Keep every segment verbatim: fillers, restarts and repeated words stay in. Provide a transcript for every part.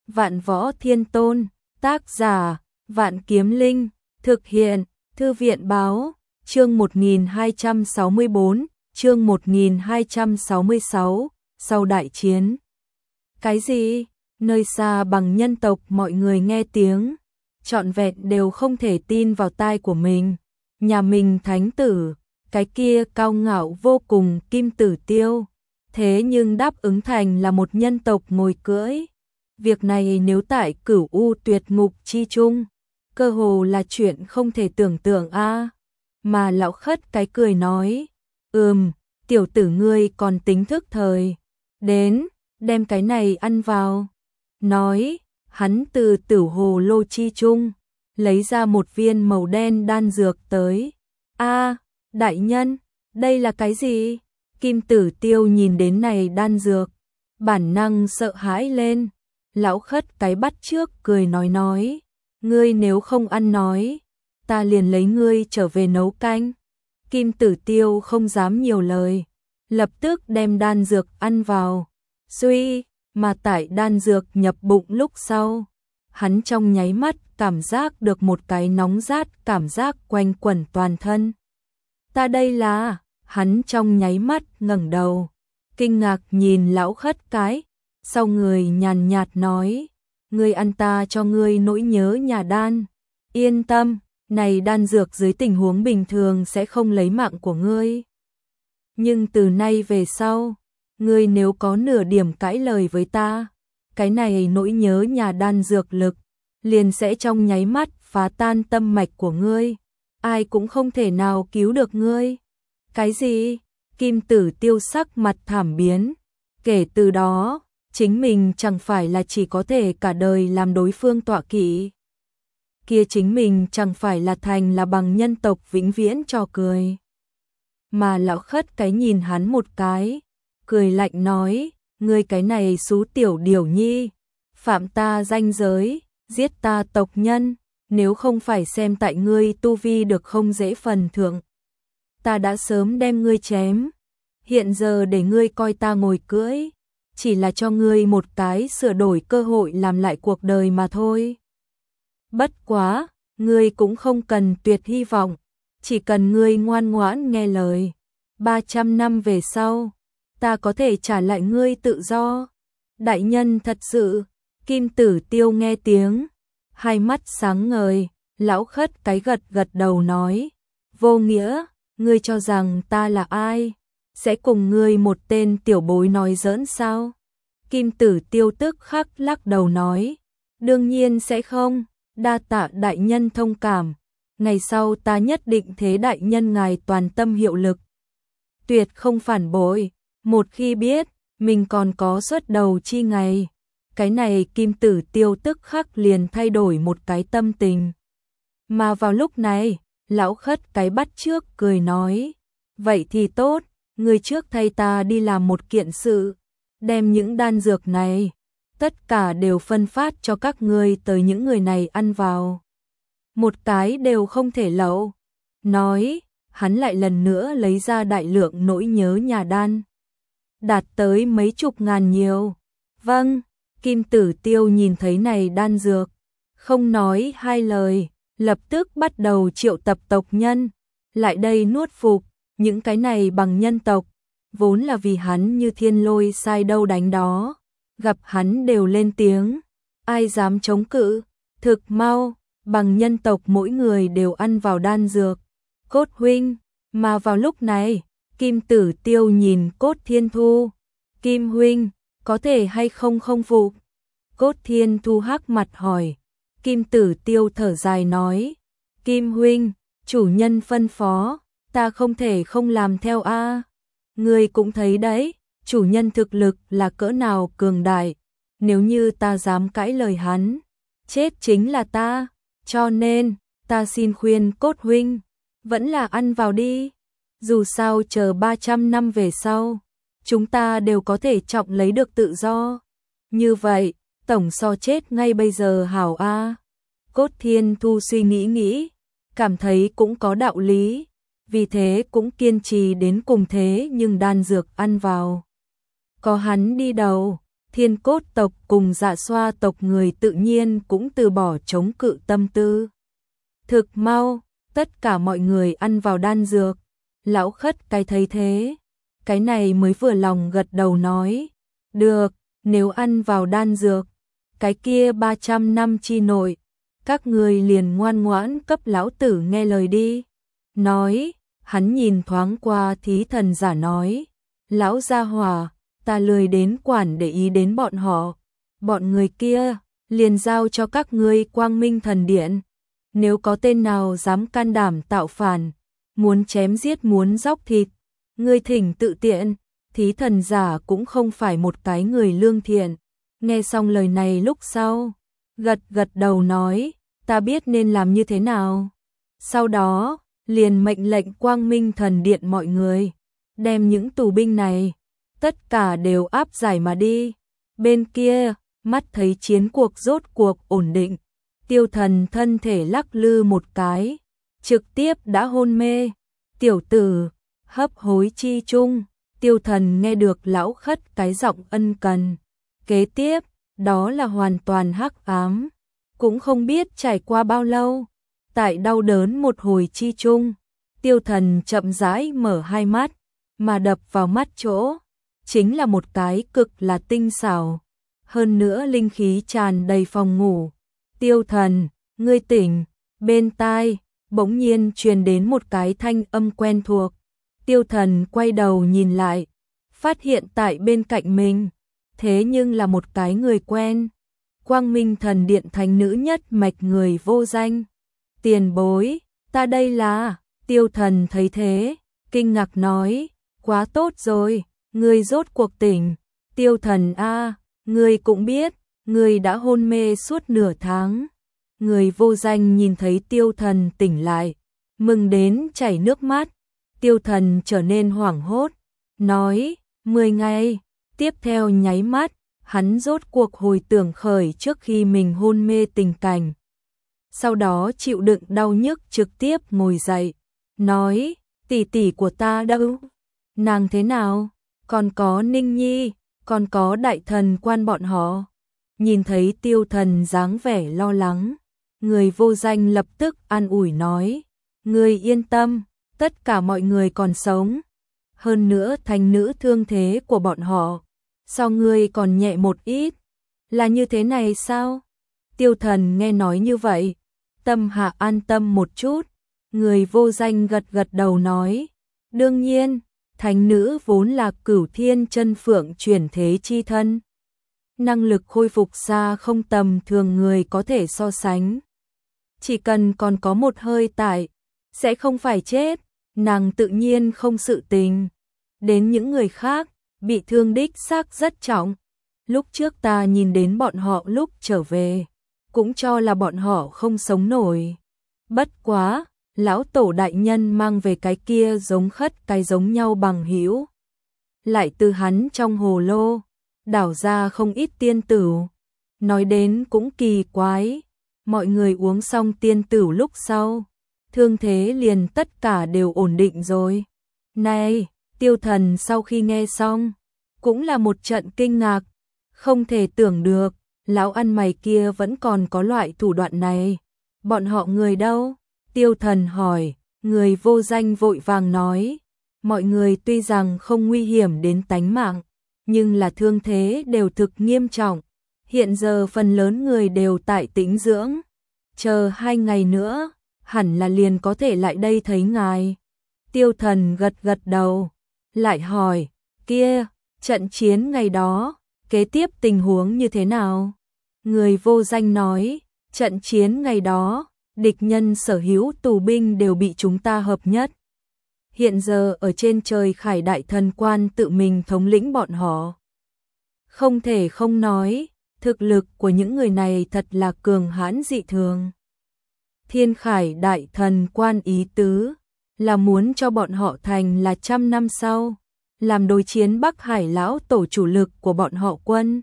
Vạn Võ Thiên Tôn, tác giả, Vạn Kiếm Linh, thực hiện, Thư viện Báo, chương một nghìn hai trăm sáu mươi tư, chương một nghìn hai trăm sáu mươi sáu, sau đại chiến. Cái gì? Nơi xa bằng nhân tộc mọi người nghe tiếng, trọn vẹn đều không thể tin vào tai của mình. Nhà mình thánh tử, cái kia cao ngạo vô cùng Kim Tử Tiêu, thế nhưng đáp ứng thành là một nhân tộc ngồi cưỡi. Việc này nếu tại Cửu U Tuyệt Ngục chi chung, cơ hồ là chuyện không thể tưởng tượng a. À. Mà lão khất cái cười nói, ừm, tiểu tử ngươi còn tính thức thời, đến, đem cái này ăn vào. Nói, hắn từ tử hồ lô chi chung, lấy ra một viên màu đen đan dược tới. A, à, đại nhân, đây là cái gì? Kim Tử Tiêu nhìn đến này đan dược, bản năng sợ hãi lên. Lão khất cái bắt trước cười nói nói, ngươi nếu không ăn nói, ta liền lấy ngươi trở về nấu canh. Kim Tử Tiêu không dám nhiều lời, lập tức đem đan dược ăn vào. Suy, mà tại đan dược nhập bụng lúc sau, hắn trong nháy mắt cảm giác được một cái nóng rát cảm giác quanh quẩn toàn thân. Ta đây là, hắn trong nháy mắt ngẩng đầu, kinh ngạc nhìn lão khất cái, sau người nhàn nhạt nói, ngươi ăn ta cho ngươi nỗi nhớ nhà đan. Yên tâm, này đan dược dưới tình huống bình thường sẽ không lấy mạng của ngươi. Nhưng từ nay về sau, ngươi nếu có nửa điểm cãi lời với ta, cái này nỗi nhớ nhà đan dược lực, liền sẽ trong nháy mắt phá tan tâm mạch của ngươi. Ai cũng không thể nào cứu được ngươi. Cái gì? Kim Tử Tiêu sắc mặt thảm biến. Kể từ đó, chính mình chẳng phải là chỉ có thể cả đời làm đối phương tọa kỵ. Kia chính mình chẳng phải là thành là bằng nhân tộc vĩnh viễn trò cười. Mà lão khất cái nhìn hắn một cái, cười lạnh nói, ngươi cái này xú tiểu điểu nhi, phạm ta danh giới, giết ta tộc nhân, nếu không phải xem tại ngươi tu vi được không dễ phần thượng, ta đã sớm đem ngươi chém. Hiện giờ để ngươi coi ta ngồi cưỡi, chỉ là cho ngươi một cái sửa đổi cơ hội làm lại cuộc đời mà thôi. Bất quá, ngươi cũng không cần tuyệt hy vọng, chỉ cần ngươi ngoan ngoãn nghe lời, ba trăm năm về sau, ta có thể trả lại ngươi tự do. Đại nhân thật sự, Kim Tử Tiêu nghe tiếng, hai mắt sáng ngời, lão khất cái gật gật đầu nói, vô nghĩa, ngươi cho rằng ta là ai? Sẽ cùng ngươi một tên tiểu bối nói giỡn sao? Kim Tử Tiêu tức khắc lắc đầu nói, đương nhiên sẽ không, đa tạ đại nhân thông cảm, ngày sau ta nhất định thế đại nhân ngài toàn tâm hiệu lực. Tuyệt không phản bội, một khi biết, mình còn có xuất đầu chi ngày. Cái này Kim Tử Tiêu tức khắc liền thay đổi một cái tâm tình. Mà vào lúc này, lão khất cái bắt trước cười nói, vậy thì tốt, ngươi trước thay ta đi làm một kiện sự, đem những đan dược này, tất cả đều phân phát cho các ngươi tới những người này ăn vào. Một cái đều không thể lậu. Nói, hắn lại lần nữa lấy ra đại lượng nỗi nhớ nhà đan. Đạt tới mấy chục ngàn nhiều. Vâng, Kim Tử Tiêu nhìn thấy này đan dược, không nói hai lời, lập tức bắt đầu triệu tập tộc nhân, lại đây nuốt phục, những cái này bằng nhân tộc, vốn là vì hắn như thiên lôi sai đâu đánh đó, gặp hắn đều lên tiếng, ai dám chống cự, thực mau, bằng nhân tộc mỗi người đều ăn vào đan dược. Cốt huynh, mà vào lúc này, Kim Tử Tiêu nhìn Cốt Thiên Thu, Kim huynh, có thể hay không không phục? Cốt Thiên Thu hắc mặt hỏi, Kim Tử Tiêu thở dài nói, Kim huynh, chủ nhân phân phó, ta không thể không làm theo a. Ngươi cũng thấy đấy, chủ nhân thực lực là cỡ nào cường đại, nếu như ta dám cãi lời hắn, chết chính là ta, cho nên, ta xin khuyên Cốt huynh, vẫn là ăn vào đi, dù sao chờ ba trăm năm về sau, chúng ta đều có thể trọng lấy được tự do. Như vậy, tổng so chết ngay bây giờ hảo a. Cốt Thiên Thu suy nghĩ nghĩ, cảm thấy cũng có đạo lý, vì thế cũng kiên trì đến cùng thế nhưng đan dược ăn vào. Có hắn đi đầu, Thiên Cốt tộc cùng Dạ Xoa tộc người tự nhiên cũng từ bỏ chống cự tâm tư. Thực mau, tất cả mọi người ăn vào đan dược. Lão Khất cái thấy thế, cái này mới vừa lòng gật đầu nói, được, nếu ăn vào đan dược, cái kia ba trăm năm chi nội, các người liền ngoan ngoãn cấp lão tử nghe lời đi. Nói, hắn nhìn thoáng qua Thí Thần giả nói, lão gia hỏa, ta lười đến quản để ý đến bọn họ, bọn người kia, liền giao cho các ngươi Quang Minh Thần Điện. Nếu có tên nào dám can đảm tạo phản, muốn chém giết muốn róc thịt, ngươi thỉnh tự tiện. Thí Thần giả cũng không phải một cái người lương thiện, nghe xong lời này lúc sau, gật gật đầu nói, ta biết nên làm như thế nào. Sau đó, liền mệnh lệnh Quang Minh Thần Điện mọi người, đem những tù binh này, tất cả đều áp giải mà đi. Bên kia, mắt thấy chiến cuộc rốt cuộc ổn định, Tiêu Thần thân thể lắc lư một cái, trực tiếp đã hôn mê. Tiểu tử, hấp hối chi chung, Tiêu Thần nghe được lão Khất cái giọng ân cần. Kế tiếp, đó là hoàn toàn hắc ám, cũng không biết trải qua bao lâu. Tại đau đớn một hồi chi chung, Tiêu Thần chậm rãi mở hai mắt, mà đập vào mắt chỗ, chính là một cái cực là tinh xảo. Hơn nữa linh khí tràn đầy phòng ngủ. Tiêu Thần, ngươi tỉnh, bên tai, bỗng nhiên truyền đến một cái thanh âm quen thuộc. Tiêu Thần quay đầu nhìn lại, phát hiện tại bên cạnh mình, thế nhưng là một cái người quen. Quang Minh Thần Điện thánh nữ nhất mạch người vô danh. Tiền bối, ta đây là, Tiêu Thần thấy thế, kinh ngạc nói, quá tốt rồi, ngươi rốt cuộc tỉnh. Tiêu Thần a, ngươi cũng biết, ngươi đã hôn mê suốt nửa tháng. Người vô danh nhìn thấy Tiêu Thần tỉnh lại, mừng đến chảy nước mắt. Tiêu Thần trở nên hoảng hốt, nói, mười ngày. Tiếp theo nháy mắt, hắn rốt cuộc hồi tưởng khởi trước khi mình hôn mê tình cảnh. Sau đó chịu đựng đau nhức trực tiếp ngồi dậy, nói, tỷ tỷ của ta đâu? Nàng thế nào? Còn có Ninh Nhi, còn có đại thần quan bọn họ. Nhìn thấy Tiêu Thần dáng vẻ lo lắng, người vô danh lập tức an ủi nói, ngươi yên tâm, tất cả mọi người còn sống. Hơn nữa thánh nữ thương thế của bọn họ, so ngươi còn nhẹ một ít. Là như thế này sao? Tiêu Thần nghe nói như vậy, tâm hạ an tâm một chút. Người vô danh gật gật đầu nói, đương nhiên, thánh nữ vốn là Cửu Thiên Chân Phượng chuyển thế chi thân. Năng lực khôi phục xa không tầm thường người có thể so sánh. Chỉ cần còn có một hơi tại, sẽ không phải chết, nàng tự nhiên không sự tình. Đến những người khác, bị thương đích xác rất trọng. Lúc trước ta nhìn đến bọn họ lúc trở về, cũng cho là bọn họ không sống nổi. Bất quá, lão tổ đại nhân mang về cái kia giống Khất cái giống nhau bằng hữu, lại từ hắn trong hồ lô đảo ra không ít tiên tửu. Nói đến cũng kỳ quái, mọi người uống xong tiên tửu lúc sau, thương thế liền tất cả đều ổn định rồi. Này, Tiêu Thần sau khi nghe xong, cũng là một trận kinh ngạc, không thể tưởng được, lão ăn mày kia vẫn còn có loại thủ đoạn này. Bọn họ người đâu? Tiêu Thần hỏi. Người vô danh vội vàng nói, mọi người tuy rằng không nguy hiểm đến tánh mạng, nhưng là thương thế đều thực nghiêm trọng. Hiện giờ phần lớn người đều tại tĩnh dưỡng, chờ hai ngày nữa, hẳn là liền có thể lại đây thấy ngài. Tiêu Thần gật gật đầu, lại hỏi, kia, trận chiến ngày đó, kế tiếp tình huống như thế nào? Người vô danh nói, trận chiến ngày đó, địch nhân sở hữu tù binh đều bị chúng ta hợp nhất. Hiện giờ ở trên trời Khải Đại Thần Quan tự mình thống lĩnh bọn họ. Không thể không nói, thực lực của những người này thật là cường hãn dị thường. Thiên Khải Đại Thần Quan ý tứ là muốn cho bọn họ thành là trăm năm sau, làm đối chiến Bắc Hải lão tổ chủ lực của bọn họ quân.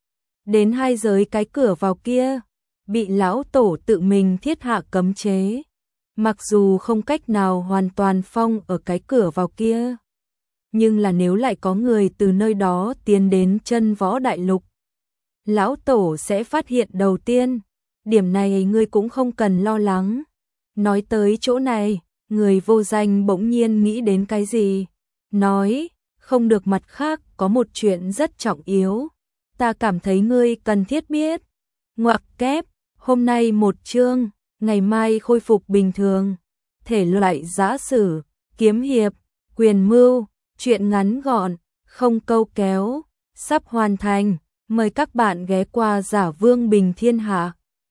Đến hai giới cái cửa vào kia, bị lão tổ tự mình thiết hạ cấm chế. Mặc dù không cách nào hoàn toàn phong ở cái cửa vào kia, nhưng là nếu lại có người từ nơi đó tiến đến chân võ đại lục, lão tổ sẽ phát hiện đầu tiên. Điểm này ngươi cũng không cần lo lắng. Nói tới chỗ này, người vô danh bỗng nhiên nghĩ đến cái gì. Nói, không được, mặt khác có một chuyện rất trọng yếu. Ta cảm thấy ngươi cần thiết biết. Ngoặc kép, hôm nay một chương, ngày mai khôi phục bình thường. Thể loại giã sử, kiếm hiệp, quyền mưu, truyện ngắn gọn, không câu kéo, sắp hoàn thành. Mời các bạn ghé qua Giả Vương Bình Thiên Hạ.